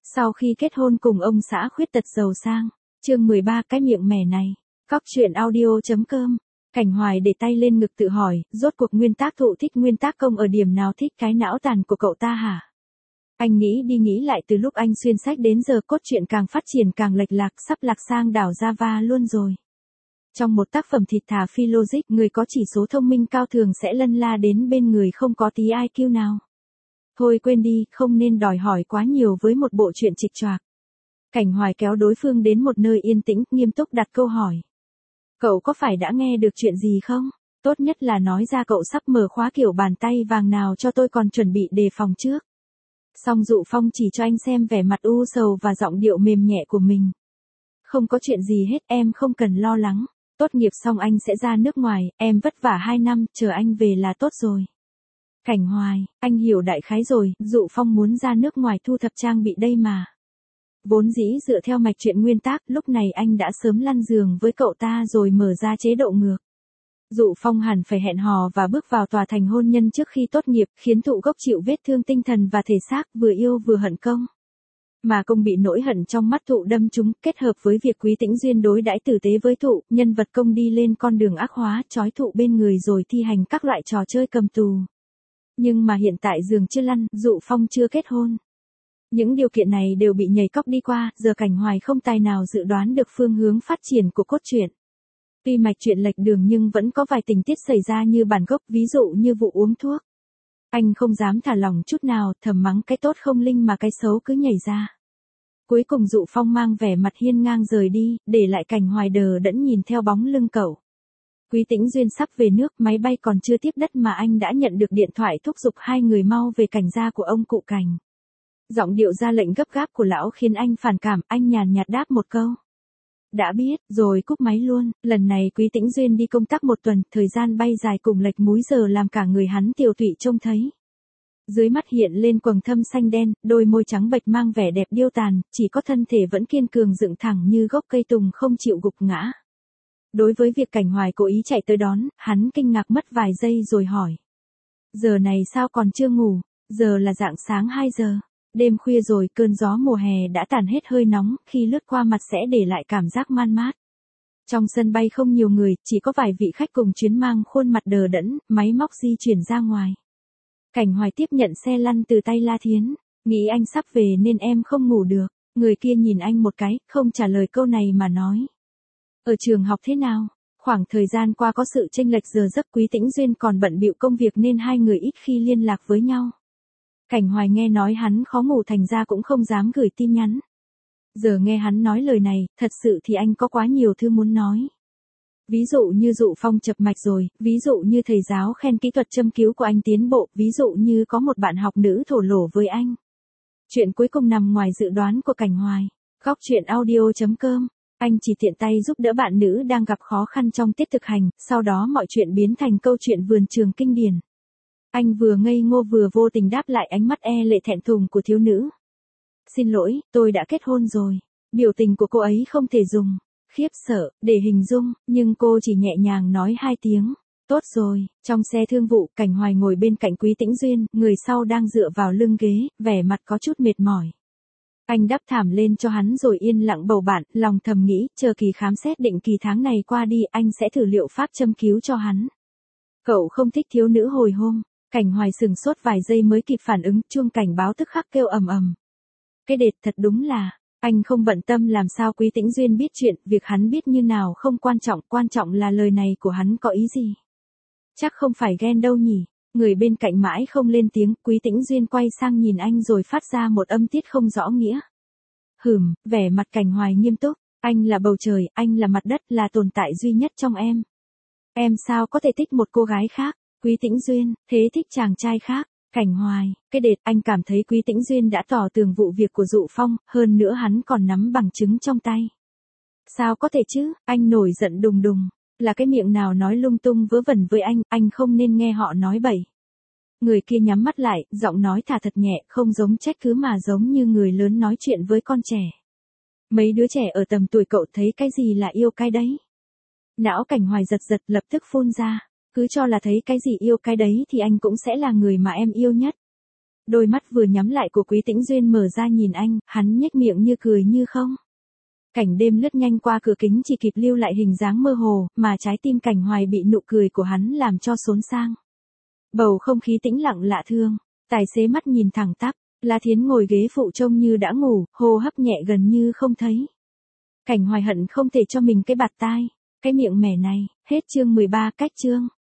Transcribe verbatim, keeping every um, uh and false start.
Sau khi kết hôn cùng ông xã khuyết tật giàu sang, chương mười ba cái miệng mẻ này. Cóc truyện audio chấm com. Cảnh Hoài để tay lên ngực tự hỏi, rốt cuộc nguyên tác thụ thích nguyên tác công ở điểm nào, thích cái não tàn của cậu ta hả? Anh nghĩ đi nghĩ lại từ lúc anh xuyên sách đến giờ cốt truyện càng phát triển càng lệch lạc, sắp lạc sang đảo Java luôn rồi. Trong một tác phẩm thịt thà phi logic, người có chỉ số thông minh cao thường sẽ lân la đến bên người không có tí i kiu nào. Thôi quên đi, không nên đòi hỏi quá nhiều với một bộ truyện trịch choạc. Cảnh Hoài kéo đối phương đến một nơi yên tĩnh, nghiêm túc đặt câu hỏi. Cậu có phải đã nghe được chuyện gì không? Tốt nhất là nói ra cậu sắp mở khóa kiểu bàn tay vàng nào cho tôi còn chuẩn bị đề phòng trước. Song Dụ Phong chỉ cho anh xem vẻ mặt u sầu và giọng điệu mềm nhẹ của mình. Không có chuyện gì hết, em không cần lo lắng. Tốt nghiệp xong anh sẽ ra nước ngoài, em vất vả hai năm, chờ anh về là tốt rồi. Cảnh Hoài, anh hiểu đại khái rồi, Dụ Phong muốn ra nước ngoài thu thập trang bị đây mà. Vốn dĩ dựa theo mạch truyện nguyên tác, lúc này anh đã sớm lăn giường với cậu ta rồi mở ra chế độ ngược. Dụ Phong hẳn phải hẹn hò và bước vào tòa thành hôn nhân trước khi tốt nghiệp, khiến Thụ gốc chịu vết thương tinh thần và thể xác, vừa yêu vừa hận Công. Mà Công bị nỗi hận trong mắt Thụ đâm trúng, kết hợp với việc Quý Tĩnh Duyên đối đãi tử tế với Thụ, nhân vật Công đi lên con đường ác hóa, trói Thụ bên người rồi thi hành các loại trò chơi cầm tù. Nhưng mà hiện tại giường chưa lăn, Dụ Phong chưa kết hôn. Những điều kiện này đều bị nhảy cóc đi qua, giờ Cảnh Hoài không tài nào dự đoán được phương hướng phát triển của cốt truyện. Tuy mạch truyện lệch đường nhưng vẫn có vài tình tiết xảy ra như bản gốc, ví dụ như vụ uống thuốc. Anh không dám thả lỏng chút nào, thầm mắng cái tốt không linh mà cái xấu cứ nhảy ra. Cuối cùng Dụ Phong mang vẻ mặt hiên ngang rời đi, để lại Cảnh Hoài đờ đẫn nhìn theo bóng lưng cậu. Quý Tĩnh Duyên sắp về nước, máy bay còn chưa tiếp đất mà anh đã nhận được điện thoại thúc giục hai người mau về Cảnh gia của ông cụ Cảnh. Giọng điệu ra lệnh gấp gáp của lão khiến anh phản cảm, anh nhàn nhạt đáp một câu. Đã biết, rồi cúp máy luôn. Lần này Quý Tĩnh Duyên đi công tác một tuần, thời gian bay dài cùng lệch múi giờ làm cả người hắn tiều tụy trông thấy. Dưới mắt hiện lên quầng thâm xanh đen, đôi môi trắng bệch mang vẻ đẹp điêu tàn, chỉ có thân thể vẫn kiên cường dựng thẳng như gốc cây tùng không chịu gục ngã. Đối với việc Cảnh Hoài cố ý chạy tới đón, hắn kinh ngạc mất vài giây rồi hỏi. Giờ này sao còn chưa ngủ? Giờ là rạng sáng hai giờ. Đêm khuya rồi, cơn gió mùa hè đã tàn hết hơi nóng, khi lướt qua mặt sẽ để lại cảm giác man mát. Trong sân bay không nhiều người, chỉ có vài vị khách cùng chuyến mang khuôn mặt đờ đẫn, máy móc di chuyển ra ngoài. Cảnh Hoài tiếp nhận xe lăn từ tay La Thiến, nghĩ anh sắp về nên em không ngủ được. Người kia nhìn anh một cái, không trả lời câu này mà nói. Ở trường học thế nào? Khoảng thời gian qua có sự chênh lệch giờ giấc, Quý Tĩnh Duyên còn bận bịu công việc nên hai người ít khi liên lạc với nhau. Cảnh Hoài nghe nói hắn khó ngủ thành ra cũng không dám gửi tin nhắn. Giờ nghe hắn nói lời này, thật sự thì anh có quá nhiều thứ muốn nói. Ví dụ như Dụ Phong chập mạch rồi, ví dụ như thầy giáo khen kỹ thuật châm cứu của anh tiến bộ, ví dụ như có một bạn học nữ thổ lộ với anh. Chuyện cuối cùng nằm ngoài dự đoán của Cảnh Hoài. Cóc truyện audio chấm com. Anh chỉ tiện tay giúp đỡ bạn nữ đang gặp khó khăn trong tiết thực hành, sau đó mọi chuyện biến thành câu chuyện vườn trường kinh điển. Anh vừa ngây ngô vừa vô tình đáp lại ánh mắt e lệ thẹn thùng của thiếu nữ. Xin lỗi, tôi đã kết hôn rồi. Biểu tình của cô ấy không thể dùng khiếp sợ để hình dung, nhưng cô chỉ nhẹ nhàng nói hai tiếng. Tốt rồi. Trong xe thương vụ, Cảnh Hoài ngồi bên cạnh Quý Tĩnh Duyên, người sau đang dựa vào lưng ghế, vẻ mặt có chút mệt mỏi. Anh đắp thảm lên cho hắn rồi yên lặng bầu bạn, lòng thầm nghĩ, chờ kỳ khám xét định kỳ tháng này qua đi, anh sẽ thử liệu pháp châm cứu cho hắn. Cậu không thích thiếu nữ hồi hôm. Cảnh Hoài sừng sốt vài giây mới kịp phản ứng, chuông cảnh báo tức khắc kêu ầm ầm. Cái đệt thật đúng là, anh không bận tâm làm sao Quý Tĩnh Duyên biết chuyện, việc hắn biết như nào không quan trọng, quan trọng là lời này của hắn có ý gì. Chắc không phải ghen đâu nhỉ. Người bên cạnh mãi không lên tiếng, Quý Tĩnh Duyên quay sang nhìn anh rồi phát ra một âm tiết không rõ nghĩa. Hửm, vẻ mặt Cảnh Hoài nghiêm túc, anh là bầu trời, anh là mặt đất, là tồn tại duy nhất trong em. Em sao có thể thích một cô gái khác? Quý Tĩnh Duyên, thế thích chàng trai khác. Cảnh Hoài, cái đệt, anh cảm thấy Quý Tĩnh Duyên đã tỏ tường vụ việc của Dụ Phong, hơn nữa hắn còn nắm bằng chứng trong tay. Sao có thể chứ, anh nổi giận đùng đùng. Là cái miệng nào nói lung tung vớ vẩn với anh, anh không nên nghe họ nói bậy. Người kia nhắm mắt lại, giọng nói thả thật nhẹ, không giống trách cứ mà giống như người lớn nói chuyện với con trẻ. Mấy đứa trẻ ở tầm tuổi cậu thấy cái gì là yêu cái đấy. Não Cảnh Hoài giật giật lập tức phun ra. Cứ cho là thấy cái gì yêu cái đấy thì anh cũng sẽ là người mà em yêu nhất. Đôi mắt vừa nhắm lại của Quý Tĩnh Duyên mở ra nhìn anh, hắn nhếch miệng như cười như không. Cảnh đêm lướt nhanh qua cửa kính chỉ kịp lưu lại hình dáng mơ hồ, mà trái tim Cảnh Hoài bị nụ cười của hắn làm cho xốn sang. Bầu không khí tĩnh lặng lạ thương, tài xế mắt nhìn thẳng tắp, La Thiến ngồi ghế phụ trông như đã ngủ, hô hấp nhẹ gần như không thấy. Cảnh Hoài hận không thể cho mình cái bạt tai, cái miệng mẻ này, hết chương mười ba cách chương.